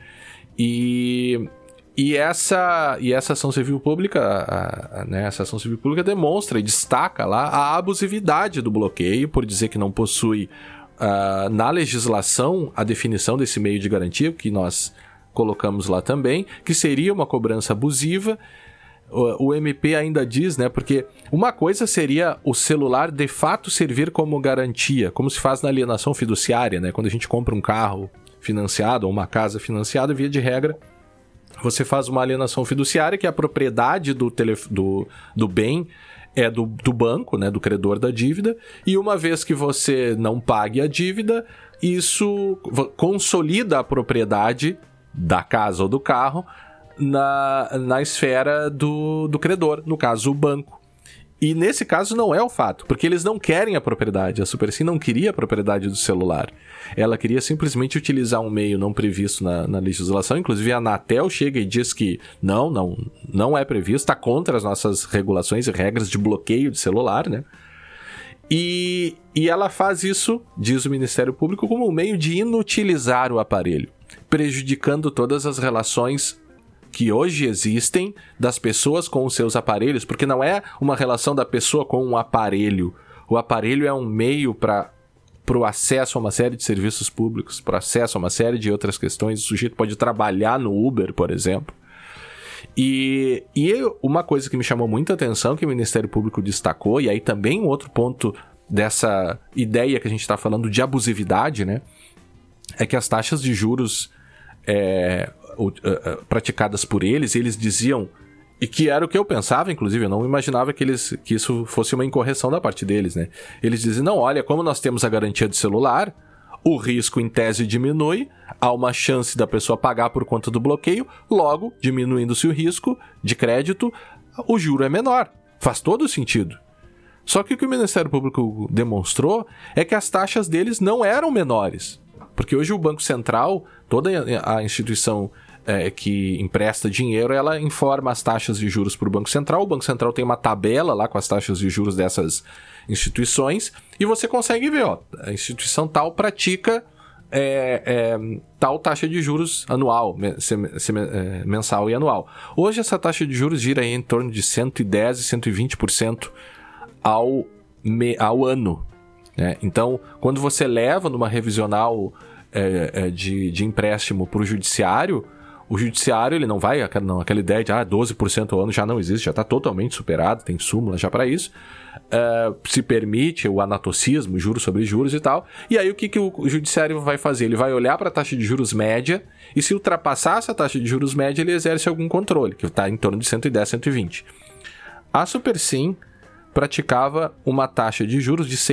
E essa ação civil pública, essa ação civil pública demonstra e destaca lá a abusividade do bloqueio por dizer que não possui na legislação a definição desse meio de garantia, que nós colocamos lá também, que seria uma cobrança abusiva. O MP ainda diz, né, porque uma coisa seria o celular de fato servir como garantia, como se faz na alienação fiduciária, né, quando a gente compra um carro financiado ou uma casa financiada, via de regra, você faz uma alienação fiduciária, que a propriedade do bem é do banco, né, do credor da dívida, e uma vez que você não pague a dívida, isso consolida a propriedade da casa ou do carro na esfera do credor, no caso o banco. E nesse caso não é o fato, porque eles não querem a propriedade. A SuperSim não queria a propriedade do celular. Ela queria simplesmente utilizar um meio não previsto na legislação. Inclusive a Anatel chega e diz que não é previsto, está contra as nossas regulações e regras de bloqueio de celular, né? E ela faz isso, diz o Ministério Público, como um meio de inutilizar o aparelho, prejudicando todas as relações que hoje existem das pessoas com os seus aparelhos, porque não é uma relação da pessoa com um aparelho. O aparelho é um meio para o acesso a uma série de serviços públicos, para o acesso a uma série de outras questões. O sujeito pode trabalhar no Uber, por exemplo. E uma coisa que me chamou muita atenção, que o Ministério Público destacou, e aí também um outro ponto dessa ideia que a gente está falando de abusividade, né, é que as taxas de juros praticadas por eles diziam, e que era o que eu pensava, inclusive, eu não imaginava que isso fosse uma incorreção da parte deles, né? Eles dizem, não, olha, como nós temos a garantia do celular, o risco em tese diminui, há uma chance da pessoa pagar por conta do bloqueio, logo, diminuindo-se o risco de crédito, o juro é menor. Faz todo sentido. Só que o que o Ministério Público demonstrou é que as taxas deles não eram menores. Porque hoje o Banco Central, toda a instituição que empresta dinheiro, ela informa as taxas de juros para o Banco Central. O Banco Central tem uma tabela lá com as taxas de juros dessas instituições e você consegue ver, ó, a instituição tal pratica tal taxa de juros anual, mensal e anual. Hoje essa taxa de juros gira em torno de 110% e 120% ao ano. Então, quando você leva numa revisional de empréstimo para o judiciário, o judiciário ele não vai, aquela ideia de 12% ao ano já não existe, já está totalmente superado, tem súmula já para isso, se permite o anatocismo, juros sobre juros e tal, e aí o que o judiciário vai fazer? Ele vai olhar para a taxa de juros média, e se ultrapassar essa taxa de juros média, ele exerce algum controle, que está em torno de 110, 120. A SuperSim praticava uma taxa de juros de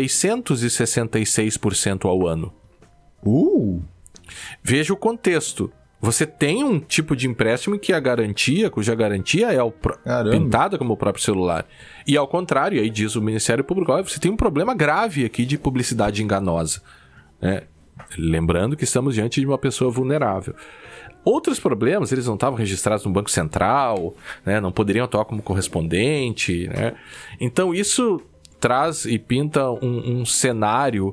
666% ao ano. Veja o contexto. Você tem um tipo de empréstimo que cuja garantia é pintada como o próprio celular. E ao contrário, aí diz o Ministério Público, você tem um problema grave aqui de publicidade enganosa. Lembrando que estamos diante de uma pessoa vulnerável. Outros problemas, eles não estavam registrados no Banco Central, né? Não poderiam atuar como correspondente, né? Então isso traz e pinta um cenário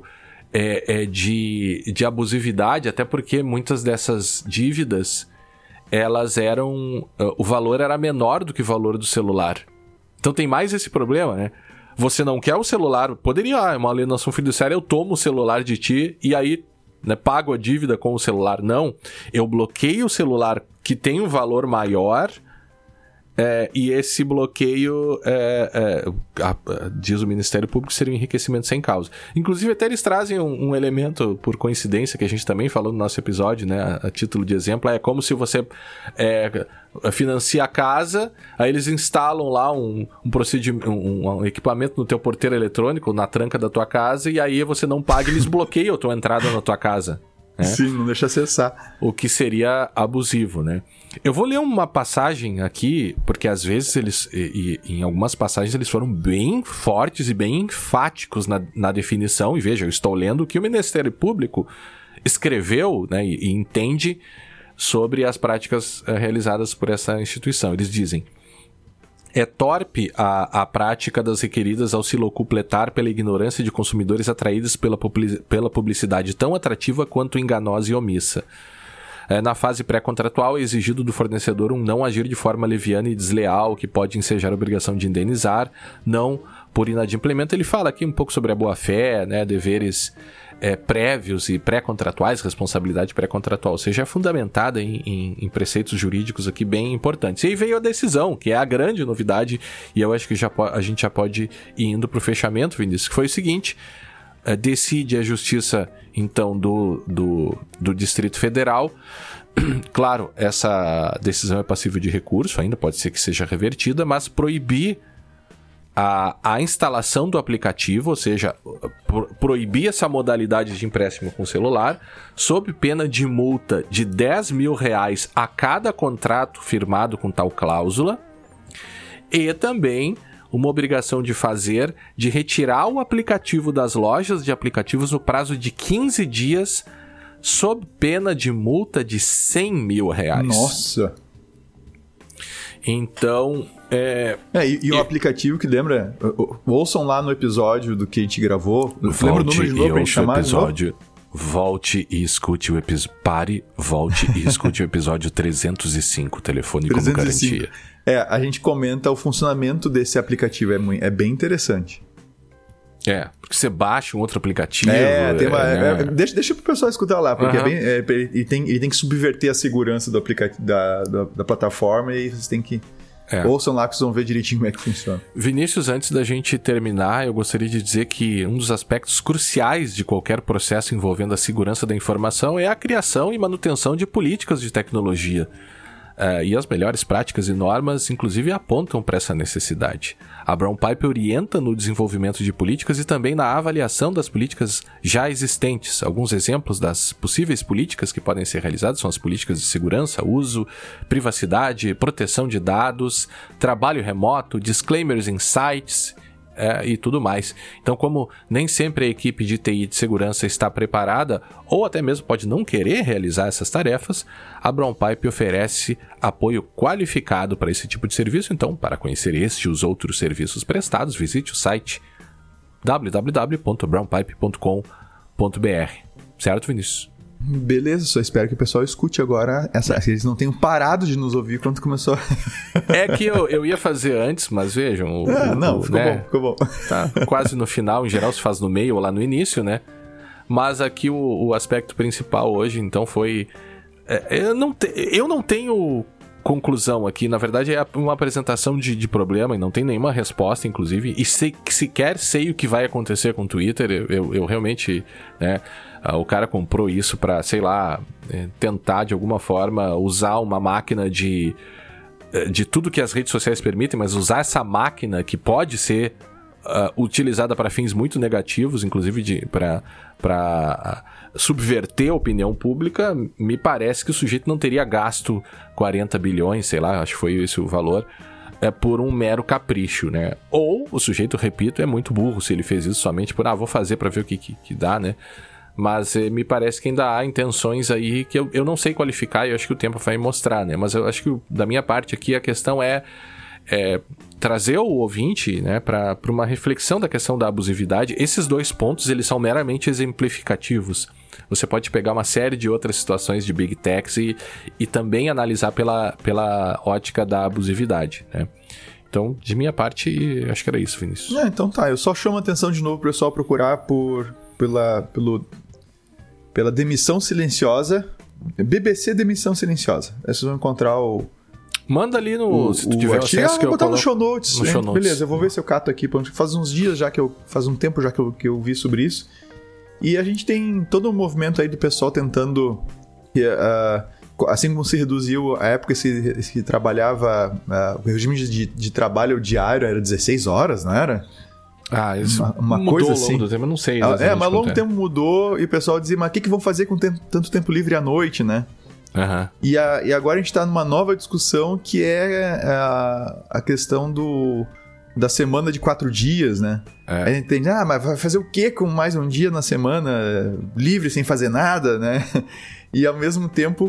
de abusividade, até porque muitas dessas dívidas, elas eram... o valor era menor do que o valor do celular. Então tem mais esse problema, né? Você não quer o celular, poderia, uma alienação fiduciária, eu tomo o celular de ti e aí, né, pago a dívida com o celular. Não, eu bloqueio o celular que tem um valor maior, e esse bloqueio, diz o Ministério Público, seria um enriquecimento sem causa. Inclusive, até eles trazem um elemento, por coincidência, que a gente também falou no nosso episódio, né, a título de exemplo, é como se você financia a casa, aí eles instalam lá um procedimento, um equipamento no teu porteiro eletrônico, na tranca da tua casa, e aí você não paga, eles bloqueiam a tua entrada na tua casa. Né? Sim, não deixa acessar. O que seria abusivo, né? Eu vou ler uma passagem aqui, porque às vezes eles, em algumas passagens, eles foram bem fortes e bem enfáticos na definição. E veja, eu estou lendo o que o Ministério Público escreveu, né, e entende sobre as práticas realizadas por essa instituição. Eles dizem: é torpe a prática das requeridas ao se locupletar pela ignorância de consumidores atraídos pela publicidade tão atrativa quanto enganosa e omissa. Na fase pré-contratual é exigido do fornecedor um não agir de forma leviana e desleal, que pode ensejar a obrigação de indenizar, não por inadimplemento. Ele fala aqui um pouco sobre a boa-fé, né, deveres prévios e pré-contratuais, responsabilidade pré-contratual, ou seja, é fundamentada em preceitos jurídicos aqui bem importantes. E aí veio a decisão, que é a grande novidade, e eu acho que a gente já pode ir indo para o fechamento, Vinícius, que foi o seguinte: decide a Justiça, então, do Distrito Federal. Claro, essa decisão é passível de recurso, ainda pode ser que seja revertida, mas proibir a instalação do aplicativo, ou seja, proibir essa modalidade de empréstimo com celular, sob pena de multa de R$10 mil a cada contrato firmado com tal cláusula, e também uma obrigação de retirar o aplicativo das lojas de aplicativos no prazo de 15 dias, sob pena de multa de R$100 mil. Nossa! Então... o aplicativo que lembra... Ouçam lá no episódio do que a gente gravou. Lembra o número de novo pra gente chamar episódio, volte e escute o episódio. Volte e escute o episódio 305, telefone 305. Como garantia. A gente comenta o funcionamento desse aplicativo. É bem interessante. Porque você baixa um outro aplicativo. Deixa pro pessoal escutar lá, porque ele tem que subverter a segurança do aplicativo da plataforma, e vocês têm que... Ouçam lá que vocês vão ver direitinho como é que funciona. Vinícius, antes da gente terminar, eu gostaria de dizer que um dos aspectos cruciais de qualquer processo envolvendo a segurança da informação é a criação e manutenção de políticas de tecnologia. E as melhores práticas e normas, inclusive, apontam para essa necessidade. A Brown Pipe orienta no desenvolvimento de políticas e também na avaliação das políticas já existentes. Alguns exemplos das possíveis políticas que podem ser realizadas são as políticas de segurança, uso, privacidade, proteção de dados, trabalho remoto, disclaimers em sites... e tudo mais. Então, como nem sempre a equipe de TI de segurança está preparada, ou até mesmo pode não querer realizar essas tarefas, a Brown Pipe oferece apoio qualificado para esse tipo de serviço. Então, para conhecer este e os outros serviços prestados, visite o site www.brownpipe.com.br. Certo, Vinícius? Beleza, só espero que o pessoal escute agora. Eles não tenham parado de nos ouvir quando começou. Que eu ia fazer antes, mas vejam. Ficou bom. Tá quase no final, em geral se faz no meio ou lá no início, né? Mas aqui o aspecto principal hoje, então, foi... Eu não tenho conclusão aqui, na verdade é uma apresentação de problema e não tem nenhuma resposta, inclusive, e sequer sei o que vai acontecer com o Twitter. Eu realmente, né, o cara comprou isso pra, sei lá, tentar de alguma forma usar uma máquina de tudo que as redes sociais permitem, mas usar essa máquina que pode ser utilizada para fins muito negativos, inclusive para subverter a opinião pública. Me parece que o sujeito não teria gasto 40 bilhões, sei lá, acho que foi esse o valor, por um mero capricho, né? Ou o sujeito, repito, é muito burro se ele fez isso somente por, vou fazer para ver o que dá, né? Mas me parece que ainda há intenções aí que eu não sei qualificar e eu acho que o tempo vai mostrar, né? Mas eu acho que da minha parte aqui a questão é trazer o ouvinte, né, para uma reflexão da questão da abusividade. Esses 2 pontos, eles são meramente exemplificativos. Você pode pegar uma série de outras situações de Big Techs e também analisar pela ótica da abusividade, né? Então, de minha parte, acho que era isso, Vinícius. Então tá, eu só chamo a atenção de novo pro pessoal procurar pela demissão silenciosa, BBC demissão silenciosa. Aí vocês vão encontrar Manda ali no... se tu tiver acesso, que eu botar no show notes. No show notes. Beleza, eu vou ver se eu cato aqui. Faz uns dias já faz um tempo já que eu vi sobre isso. E a gente tem todo um movimento aí do pessoal tentando... assim como se reduziu a época se trabalhava... o regime de trabalho diário era 16 horas, não era? Isso uma mudou coisa ao longo assim. do tempo, eu não sei. Mas ao longo do tempo mudou e o pessoal dizia, mas o que vão fazer com tanto tempo livre à noite, né? Uhum. E agora a gente tá numa nova discussão que é a questão da semana de 4 dias, né? A gente tem, mas vai fazer o que com mais um dia na semana livre, sem fazer nada, né? E ao mesmo tempo,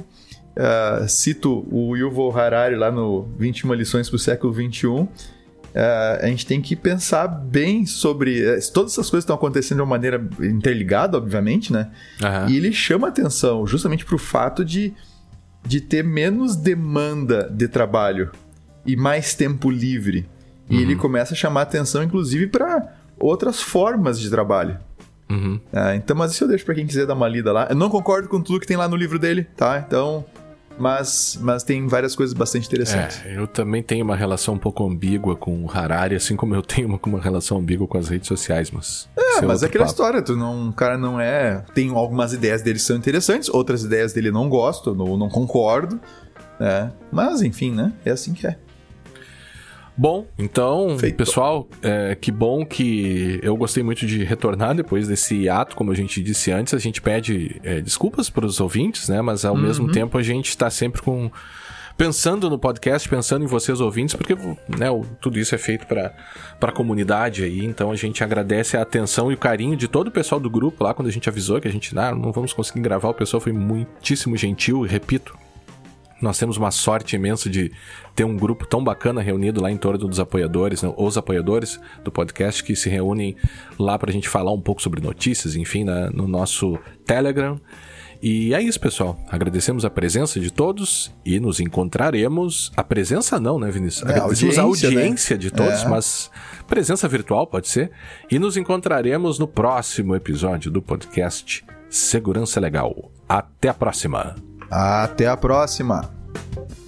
cito o Yuval Harari lá no 21 lições pro século XXI, a gente tem que pensar bem sobre... todas essas coisas estão acontecendo de uma maneira interligada, obviamente, né? Uhum. E ele chama atenção justamente pro fato de ter menos demanda de trabalho e mais tempo livre. E ele começa a chamar atenção, inclusive, para outras formas de trabalho. Uhum. Então, mas isso eu deixo para quem quiser dar uma lida lá. Eu não concordo com tudo que tem lá no livro dele, tá? Então... Mas tem várias coisas bastante interessantes. Eu também tenho uma relação um pouco ambígua com o Harari, assim como eu tenho uma relação ambígua com as redes sociais, mas... mas é aquela história, o cara não é... Tem algumas ideias dele que são interessantes, outras ideias dele eu não gosto, não concordo, né? Mas, enfim, né? É assim que é. Bom, então, Feito. Pessoal, que bom que eu gostei muito de retornar depois desse ato, como a gente disse antes. A gente pede desculpas para os ouvintes, né? Mas ao mesmo tempo a gente está sempre pensando no podcast, pensando em vocês ouvintes, porque, né, tudo isso é feito para a comunidade aí. Então a gente agradece a atenção e o carinho de todo o pessoal do grupo lá, quando a gente avisou que a gente não vamos conseguir gravar. O pessoal foi muitíssimo gentil, e repito, nós temos uma sorte imensa de ter um grupo tão bacana reunido lá em torno dos apoiadores, né? Os apoiadores do podcast que se reúnem lá pra gente falar um pouco sobre notícias, enfim, no nosso Telegram. E é isso, pessoal. Agradecemos a presença de todos e nos encontraremos... A presença não, né, Vinícius? Agradecemos a audiência, né, de todos, mas presença virtual pode ser. E nos encontraremos no próximo episódio do podcast Segurança Legal. Até a próxima! Até a próxima!